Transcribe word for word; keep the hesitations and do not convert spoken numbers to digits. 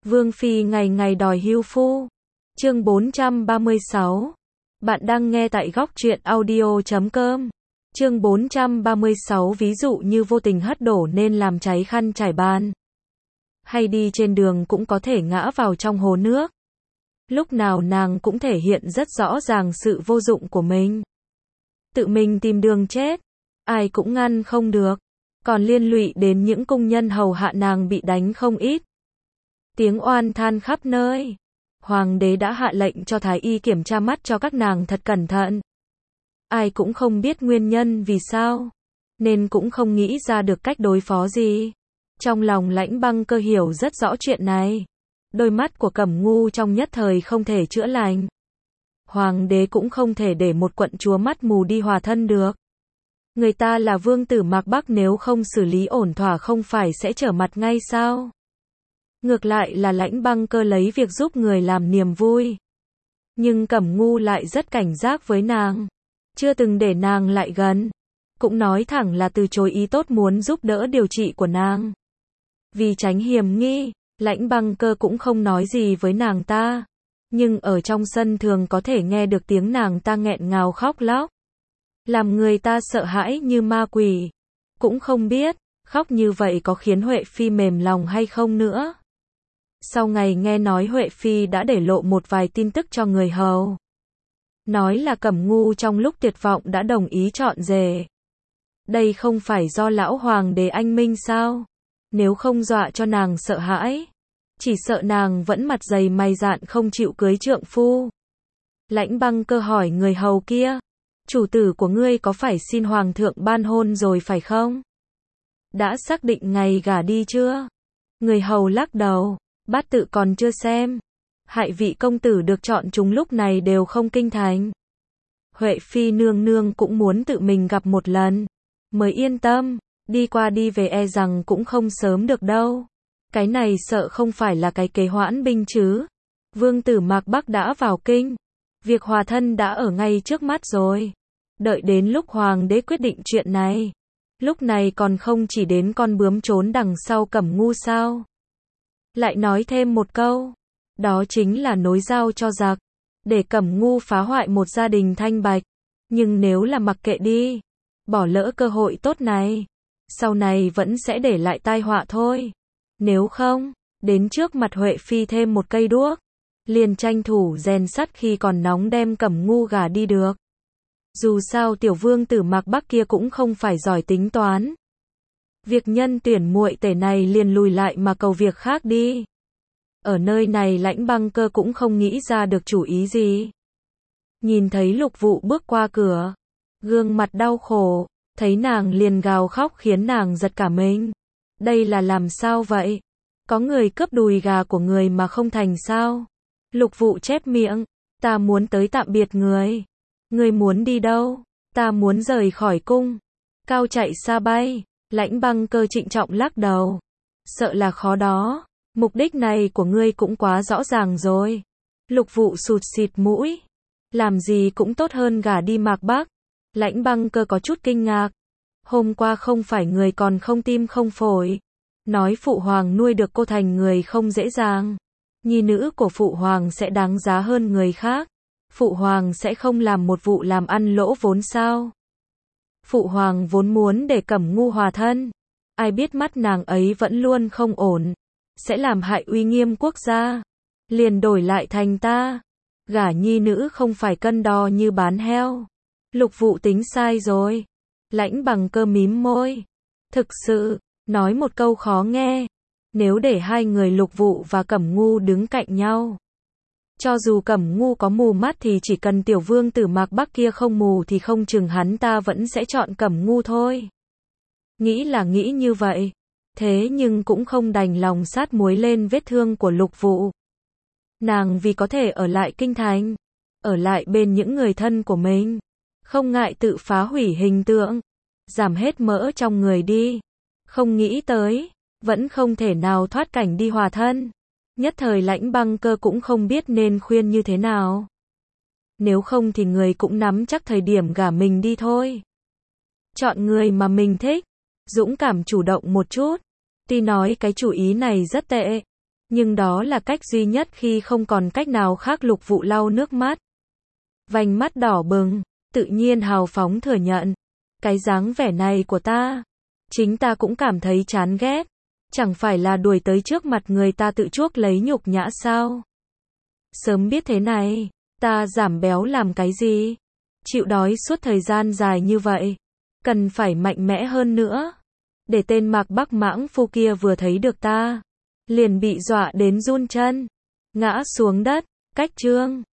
Vương phi ngày ngày đòi hưu phu. Chương bốn trăm ba mươi sáu. Bạn đang nghe tại góc truyện audio chấm com. Chương bốn trăm ba mươi sáu ví dụ như vô tình hất đổ nên làm cháy khăn trải bàn. Hay đi trên đường cũng có thể ngã vào trong hồ nước. Lúc nào nàng cũng thể hiện rất rõ ràng sự vô dụng của mình. Tự mình tìm đường chết, ai cũng ngăn không được. Còn liên lụy đến những công nhân hầu hạ nàng bị đánh không ít. Tiếng oan than khắp nơi. Hoàng đế đã hạ lệnh cho thái y kiểm tra mắt cho các nàng thật cẩn thận. Ai cũng không biết nguyên nhân vì sao, nên cũng không nghĩ ra được cách đối phó gì. Trong lòng Lãnh Băng Cơ hiểu rất rõ chuyện này. Đôi mắt của Cẩm Ngu trong nhất thời không thể chữa lành. Hoàng đế cũng không thể để một quận chúa mắt mù đi hòa thân được. Người ta là vương tử Mạc Bắc, nếu không xử lý ổn thỏa không phải sẽ trở mặt ngay sao? Ngược lại là Lãnh Băng Cơ lấy việc giúp người làm niềm vui. Nhưng Cẩm Ngu lại rất cảnh giác với nàng. Chưa từng để nàng lại gần. Cũng nói thẳng là từ chối ý tốt muốn giúp đỡ điều trị của nàng. Vì tránh hiềm nghi, Lãnh Băng Cơ cũng không nói gì với nàng ta. Nhưng ở trong sân thường có thể nghe được tiếng nàng ta nghẹn ngào khóc lóc. Làm người ta sợ hãi như ma quỷ. Cũng không biết, khóc như vậy có khiến Huệ Phi mềm lòng hay không nữa. Sau ngày nghe nói Huệ Phi đã để lộ một vài tin tức cho người hầu. Nói là Cẩm Ngu trong lúc tuyệt vọng đã đồng ý chọn rể. Đây không phải do lão hoàng đế anh minh sao? Nếu không dọa cho nàng sợ hãi. Chỉ sợ nàng vẫn mặt dày mày dạn không chịu cưới trượng phu. Lãnh Băng Cơ hỏi người hầu kia. Chủ tử của ngươi có phải xin hoàng thượng ban hôn rồi phải không? Đã xác định ngày gả đi chưa? Người hầu lắc đầu. Bát tự còn chưa xem. Hại vị công tử được chọn chúng lúc này đều không kinh thành. Huệ Phi nương nương cũng muốn tự mình gặp một lần. Mới yên tâm. Đi qua đi về e rằng cũng không sớm được đâu. Cái này sợ không phải là cái kế hoãn binh chứ. Vương tử Mạc Bắc đã vào kinh. Việc hòa thân đã ở ngay trước mắt rồi. Đợi đến lúc hoàng đế quyết định chuyện này. Lúc này còn không chỉ đến con bướm trốn đằng sau Cẩm Ngu sao. Lại nói thêm một câu. Đó chính là nối dao cho giặc. Để Cẩm Ngu phá hoại một gia đình thanh bạch. Nhưng nếu là mặc kệ đi. Bỏ lỡ cơ hội tốt này. Sau này vẫn sẽ để lại tai họa thôi. Nếu không, đến trước mặt Huệ Phi thêm một cây đuốc. Liền tranh thủ rèn sắt khi còn nóng đem Cẩm Ngu gả đi được. Dù sao tiểu vương tử Mạc Bắc kia cũng không phải giỏi tính toán. Việc nhân tuyển muội tể này liền lùi lại mà cầu việc khác đi. Ở nơi này Lãnh Băng Cơ cũng không nghĩ ra được chủ ý gì. Nhìn thấy Lục Vụ bước qua cửa. Gương mặt đau khổ. Thấy nàng liền gào khóc khiến nàng giật cả mình. Đây là làm sao vậy? Có người cướp đùi gà của người mà không thành sao? Lục Vụ chép miệng. Ta muốn tới tạm biệt người. Người muốn đi đâu? Ta muốn rời khỏi cung. Cao chạy xa bay. Lãnh Băng Cơ trịnh trọng lắc đầu. Sợ là khó đó. Mục đích này của ngươi cũng quá rõ ràng rồi. Lục Vụ sụt xịt mũi. Làm gì cũng tốt hơn gả đi Mạc Bắc. Lãnh Băng Cơ có chút kinh ngạc. Hôm qua không phải người còn không tim không phổi. Nói phụ hoàng nuôi được cô thành người không dễ dàng. Nhi nữ của phụ hoàng sẽ đáng giá hơn người khác. Phụ hoàng sẽ không làm một vụ làm ăn lỗ vốn sao? Phụ hoàng vốn muốn để Cẩm Ngu hòa thân. Ai biết mắt nàng ấy vẫn luôn không ổn. Sẽ làm hại uy nghiêm quốc gia. Liền đổi lại thành ta. Gả nhi nữ không phải cân đo như bán heo. Lục Vụ tính sai rồi. Lãnh Băng Cơ mím môi. Thực sự, nói một câu khó nghe. Nếu để hai người Lục Vụ và Cẩm Ngu đứng cạnh nhau. Cho dù Cẩm Ngu có mù mắt thì chỉ cần tiểu vương tử Mạc Bắc kia không mù thì không chừng hắn ta vẫn sẽ chọn Cẩm Ngu thôi. Nghĩ là nghĩ như vậy. Thế nhưng cũng không đành lòng sát muối lên vết thương của Lục Vụ. Nàng vì có thể ở lại kinh thành. Ở lại bên những người thân của mình. Không ngại tự phá hủy hình tượng. Giảm hết mỡ trong người đi. Không nghĩ tới. Vẫn không thể nào thoát cảnh đi hòa thân. Nhất thời Lãnh Băng Cơ cũng không biết nên khuyên như thế nào. Nếu không thì người cũng nắm chắc thời điểm gả mình đi thôi. Chọn người mà mình thích. Dũng cảm chủ động một chút. Tuy nói cái chủ ý này rất tệ. Nhưng đó là cách duy nhất khi không còn cách nào khác. Lục Vụ lau nước mắt. Vành mắt đỏ bừng, tự nhiên hào phóng thừa nhận. Cái dáng vẻ này của ta, chính ta cũng cảm thấy chán ghét. Chẳng phải là đuổi tới trước mặt người ta tự chuốc lấy nhục nhã sao? Sớm biết thế này, ta giảm béo làm cái gì? Chịu đói suốt thời gian dài như vậy, cần phải mạnh mẽ hơn nữa. Để tên Mạc Bắc mãng phu kia vừa thấy được ta, liền bị dọa đến run chân, ngã xuống đất. Cách chương